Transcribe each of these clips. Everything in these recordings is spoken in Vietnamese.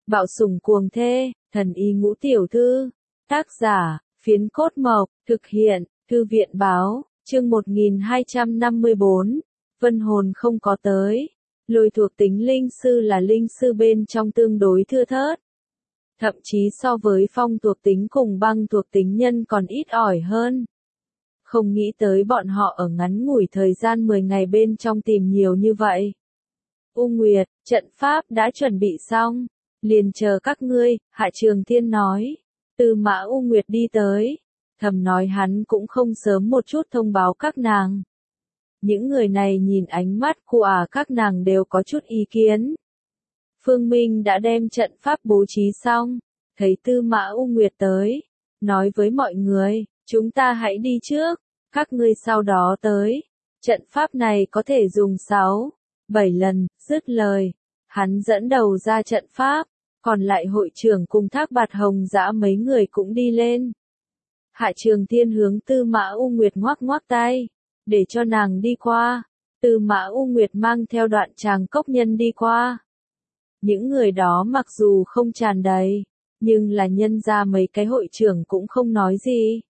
Bạo sủng cuồng thê, thần y ngũ tiểu thư. Tác giả, Phiến Cốt Mộc, thực hiện, Thư viện báo, chương 1254. Vân hồn không có tới. Lôi thuộc tính linh sư là linh sư bên trong tương đối thưa thớt. Thậm chí so với phong thuộc tính cùng băng thuộc tính nhân còn ít ỏi hơn. Không nghĩ tới bọn họ ở ngắn ngủi thời gian 10 ngày bên trong tìm nhiều như vậy. U Nguyệt, trận pháp đã chuẩn bị xong. Liền chờ các ngươi, Hạ Trường Thiên nói. Tư Mã U Nguyệt đi tới. Thầm nói hắn cũng không sớm một chút thông báo các nàng. Những người này nhìn ánh mắt của các nàng đều có chút ý kiến. Phương Minh đã đem trận pháp bố trí xong. Thấy Tư Mã U Nguyệt tới. Nói với mọi người, chúng ta hãy đi trước. Các ngươi sau đó tới. Trận pháp này có thể dùng 6, 7 lần, dứt lời. Hắn dẫn đầu ra trận pháp. Còn lại hội trưởng cùng Thác Bạt Hồng Dã mấy người cũng đi lên. Hạ Trường Thiên hướng Tư Mã U Nguyệt ngoắc ngoắc tay. Để cho nàng đi qua. Tư Mã U Nguyệt mang theo Đoạn Tràng Cốc nhân đi qua. Những người đó mặc dù không tràn đầy, nhưng là nhân ra mấy cái hội trưởng cũng không nói gì.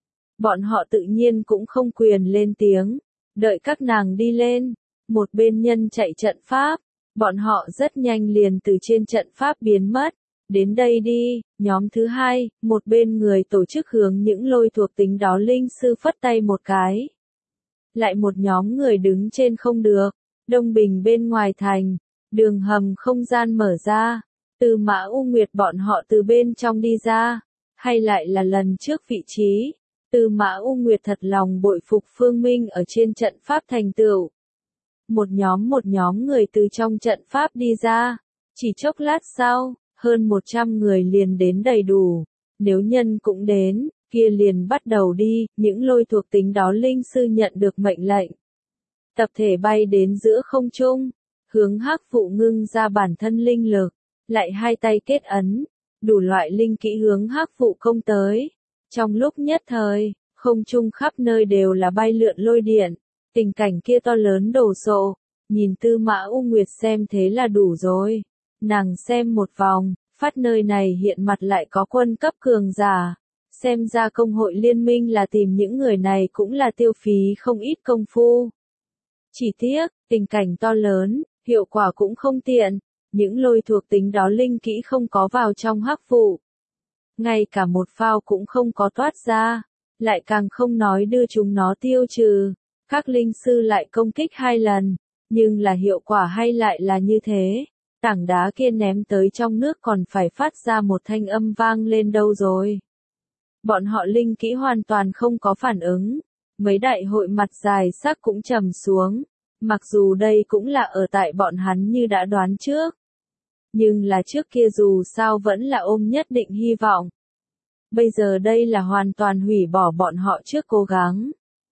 Bọn họ tự nhiên cũng không quyền lên tiếng. Đợi các nàng đi lên. Một bên nhân chạy trận pháp. Bọn họ rất nhanh liền từ trên trận pháp biến mất. Đến đây đi, nhóm thứ hai, một bên người tổ chức hướng những lôi thuộc tính đó linh sư phất tay một cái. Lại một nhóm người đứng trên không được. Đông Bình bên ngoài thành, đường hầm không gian mở ra. Tư Mã U Nguyệt bọn họ từ bên trong đi ra. Hay lại là lần trước vị trí. Tư Mã U Nguyệt thật lòng bội phục Phương Minh ở trên trận pháp thành tựu. Một nhóm người từ trong trận pháp đi ra. Chỉ chốc lát sau, hơn 100 người liền đến đầy đủ. Nếu nhân cũng đến, kia liền bắt đầu đi. Những lôi thuộc tính đó linh sư nhận được mệnh lệnh. Tập thể bay đến giữa không trung. Hướng Hắc Vụ ngưng ra bản thân linh lực. Lại hai tay kết ấn. Đủ loại linh kỹ hướng Hắc Vụ công tới. Trong lúc nhất thời, không trung khắp nơi đều là bay lượn lôi điện. Tình cảnh kia to lớn đồ sộ. Nhìn Tư Mã U Nguyệt xem thế là đủ rồi. Nàng xem một vòng, phát nơi này hiện mặt lại có quân cấp cường giả. Xem ra công hội liên minh là tìm những người này cũng là tiêu phí không ít công phu. Chỉ tiếc, tình cảnh to lớn, hiệu quả cũng không tiện. Những lôi thuộc tính đó linh kỹ không có vào trong Hắc Vụ. Ngay cả một phao cũng không có toát ra. Lại càng không nói đưa chúng nó tiêu trừ. Các linh sư lại công kích 2 lần. Nhưng là hiệu quả hay lại là như thế. Tảng đá kia ném tới trong nước còn phải phát ra một thanh âm vang lên đâu rồi. Bọn họ linh kỹ hoàn toàn không có phản ứng. Mấy đại hội mặt dài sắc cũng trầm xuống. Mặc dù đây cũng là ở tại bọn hắn như đã đoán trước. Nhưng là trước kia dù sao vẫn là ôm nhất định hy vọng. Bây giờ đây là hoàn toàn hủy bỏ bọn họ trước cố gắng.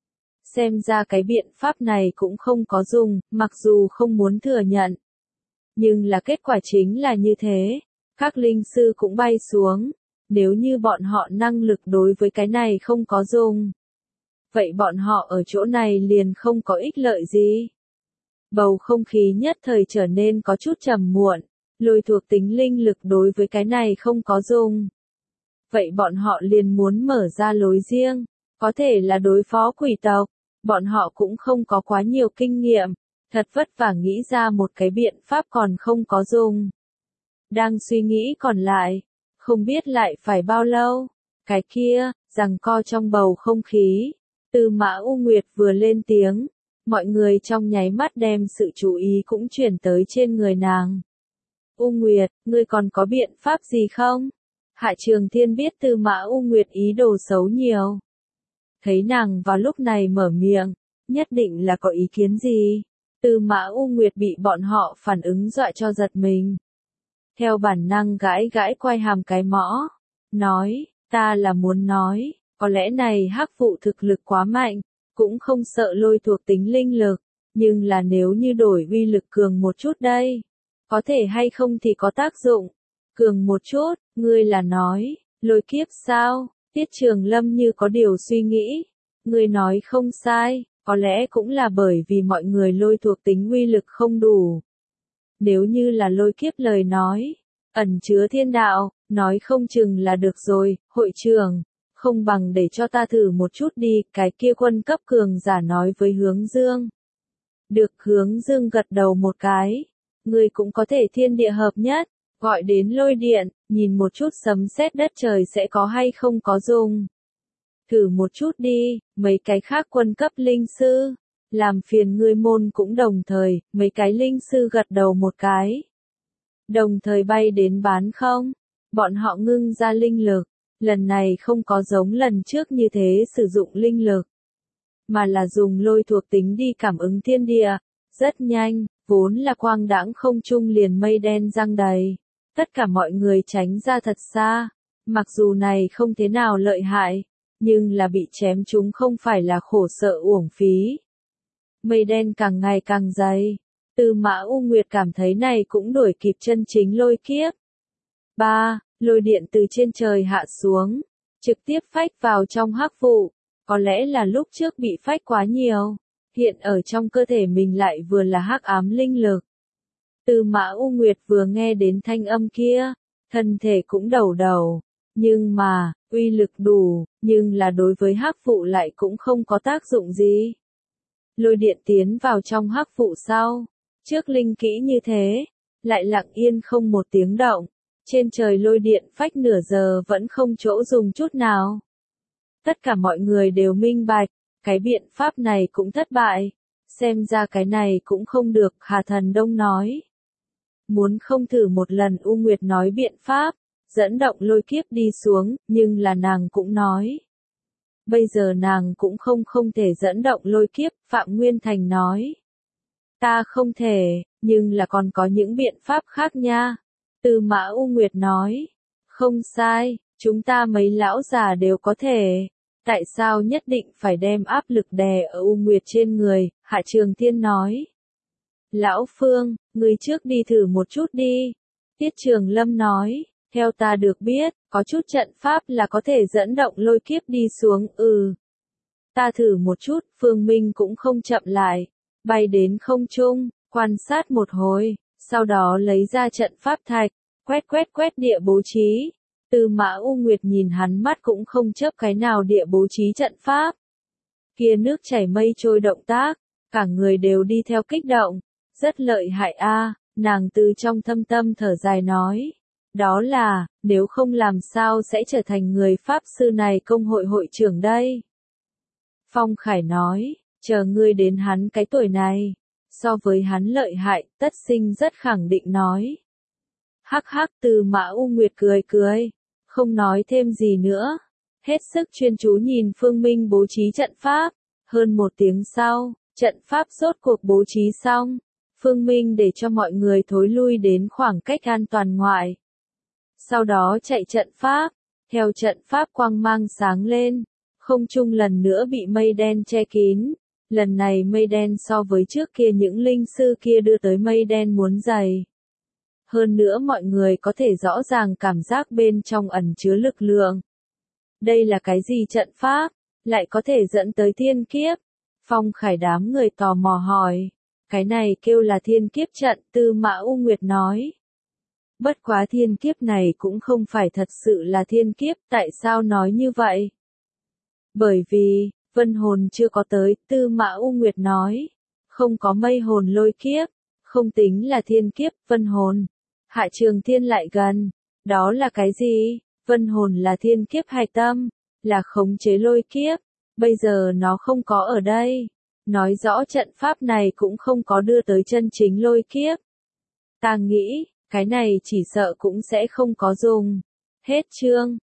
Xem ra cái biện pháp này cũng không có dùng, mặc dù không muốn thừa nhận. Nhưng là kết quả chính là như thế. Các linh sư cũng bay xuống. Nếu như bọn họ năng lực đối với cái này không có dùng. Vậy bọn họ ở chỗ này liền không có ích lợi gì. Bầu không khí nhất thời trở nên có chút trầm muộn. Lôi thuộc tính linh lực đối với cái này không có dùng. Vậy bọn họ liền muốn mở ra lối riêng. Có thể là đối phó quỷ tộc. Bọn họ cũng không có quá nhiều kinh nghiệm. Thật vất vả nghĩ ra một cái biện pháp còn không có dùng. Đang suy nghĩ còn lại. Không biết lại phải bao lâu. Cái kia, giằng co trong bầu không khí. Tư Mã U Nguyệt vừa lên tiếng. Mọi người trong nháy mắt đem sự chú ý cũng chuyển tới trên người nàng. U Nguyệt, ngươi còn có biện pháp gì không? Hạ Trường Thiên biết Tư Mã U Nguyệt ý đồ xấu nhiều. Thấy nàng vào lúc này mở miệng, nhất định là có ý kiến gì. Tư Mã U Nguyệt bị bọn họ phản ứng dọa cho giật mình. Theo bản năng gãi gãi quay hàm cái mõ. Nói, ta là muốn nói, có lẽ này Hắc Vụ thực lực quá mạnh, cũng không sợ lôi thuộc tính linh lực. Nhưng là nếu như đổi uy lực cường một chút đây, có thể hay không thì có tác dụng. Cường một chút, ngươi là nói, lôi kiếp sao? Tiết Trường Lâm như có điều suy nghĩ. Ngươi nói không sai, có lẽ cũng là bởi vì mọi người lôi thuộc tính uy lực không đủ. Nếu như là lôi kiếp lời nói, ẩn chứa thiên đạo, nói không chừng là được rồi, hội trưởng, không bằng để cho ta thử một chút đi, cái kia quân cấp cường giả nói với Hướng Dương. Được, Hướng Dương gật đầu một cái, người cũng có thể thiên địa hợp nhất, gọi đến lôi điện, nhìn một chút sấm sét đất trời sẽ có hay không có dùng. Thử một chút đi, mấy cái khác quân cấp linh sư, làm phiền ngươi môn cũng đồng thời, mấy cái linh sư gật đầu một cái. Đồng thời bay đến bán không, bọn họ ngưng ra linh lực, lần này không có giống lần trước như thế sử dụng linh lực, mà là dùng lôi thuộc tính đi cảm ứng thiên địa, rất nhanh, vốn là quang đãng không trung liền mây đen giăng đầy, tất cả mọi người tránh ra thật xa, mặc dù này không thế nào lợi hại, nhưng là bị chém chúng không phải là khổ sợ uổng phí. Mây đen càng ngày càng dày, Tư Mã U Nguyệt cảm thấy này cũng đuổi kịp chân chính lôi kiếp. 3. Lôi điện từ trên trời hạ xuống, trực tiếp phách vào trong hắc vụ, có lẽ là lúc trước bị phách quá nhiều, hiện ở trong cơ thể mình lại vừa là hắc ám linh lực. Tư Mã U Nguyệt vừa nghe đến thanh âm kia, thân thể cũng đầu đầu, nhưng mà, uy lực đủ, nhưng là đối với hắc vụ lại cũng không có tác dụng gì. Lôi điện tiến vào trong hắc vụ sau, trước linh kỹ như thế, lại lặng yên không một tiếng động, trên trời lôi điện phách nửa giờ vẫn không chỗ dùng chút nào. Tất cả mọi người đều minh bạch, cái biện pháp này cũng thất bại, xem ra cái này cũng không được, Hà Thần Đông nói. Muốn không thử một lần, U Nguyệt nói biện pháp, dẫn động lôi kiếp đi xuống, nhưng là nàng cũng nói. Bây giờ nàng cũng không thể dẫn động lôi kiếp, Phạm Nguyên Thành nói. Ta không thể, nhưng là còn có những biện pháp khác nha. Tư Mã U Nguyệt nói. Không sai, chúng ta mấy lão già đều có thể. Tại sao nhất định phải đem áp lực đè ở U Nguyệt trên người, Hạ Trường Thiên nói. Lão Phương, ngươi trước đi thử một chút đi. Tiết Trường Lâm nói, theo ta được biết, có chút trận pháp là có thể dẫn động lôi kiếp đi xuống, Ta thử một chút, Phương Minh cũng không chậm lại, bay đến không trung, quan sát một hồi, sau đó lấy ra trận pháp thạch, quét địa bố trí. Tư Mã U Nguyệt nhìn hắn mắt cũng không chớp cái nào địa bố trí trận pháp. Kia nước chảy mây trôi động tác, cả người đều đi theo kích động, rất lợi hại a, nàng từ trong thâm tâm thở dài nói. Đó là, nếu không làm sao sẽ trở thành người Pháp sư này công hội hội trưởng đây. Phong Khải nói, chờ ngươi đến hắn cái tuổi này, so với hắn lợi hại, tất sinh rất khẳng định nói. Hắc hắc, Tư Mã U Nguyệt cười, không nói thêm gì nữa, hết sức chuyên chú nhìn Phương Minh bố trí trận pháp. Hơn một tiếng sau, trận pháp rốt cuộc bố trí xong, Phương Minh để cho mọi người thối lui đến khoảng cách an toàn ngoại. Sau đó chạy trận pháp, theo trận pháp quang mang sáng lên, không trung lần nữa bị mây đen che kín, lần này mây đen so với trước kia những linh sư kia đưa tới mây đen muốn dày. Hơn nữa mọi người có thể rõ ràng cảm giác bên trong ẩn chứa lực lượng. Đây là cái gì trận pháp, lại có thể dẫn tới thiên kiếp? Phong Khải đám người tò mò hỏi. Cái này kêu là thiên kiếp trận, Tư Mã U Nguyệt nói. Bất quá thiên kiếp này cũng không phải thật sự là thiên kiếp, tại sao nói như vậy? Bởi vì, vân hồn chưa có tới, Tư Mã U Nguyệt nói. Không có mây hồn lôi kiếp, không tính là thiên kiếp, vân hồn. Hạ Trường Thiên lại gần. Đó là cái gì? Vân hồn là thiên kiếp hạch tâm, là khống chế lôi kiếp. Bây giờ nó không có ở đây. Nói rõ trận pháp này cũng không có đưa tới chân chính lôi kiếp. Ta nghĩ, cái này chỉ sợ cũng sẽ không có dùng. Hết chương.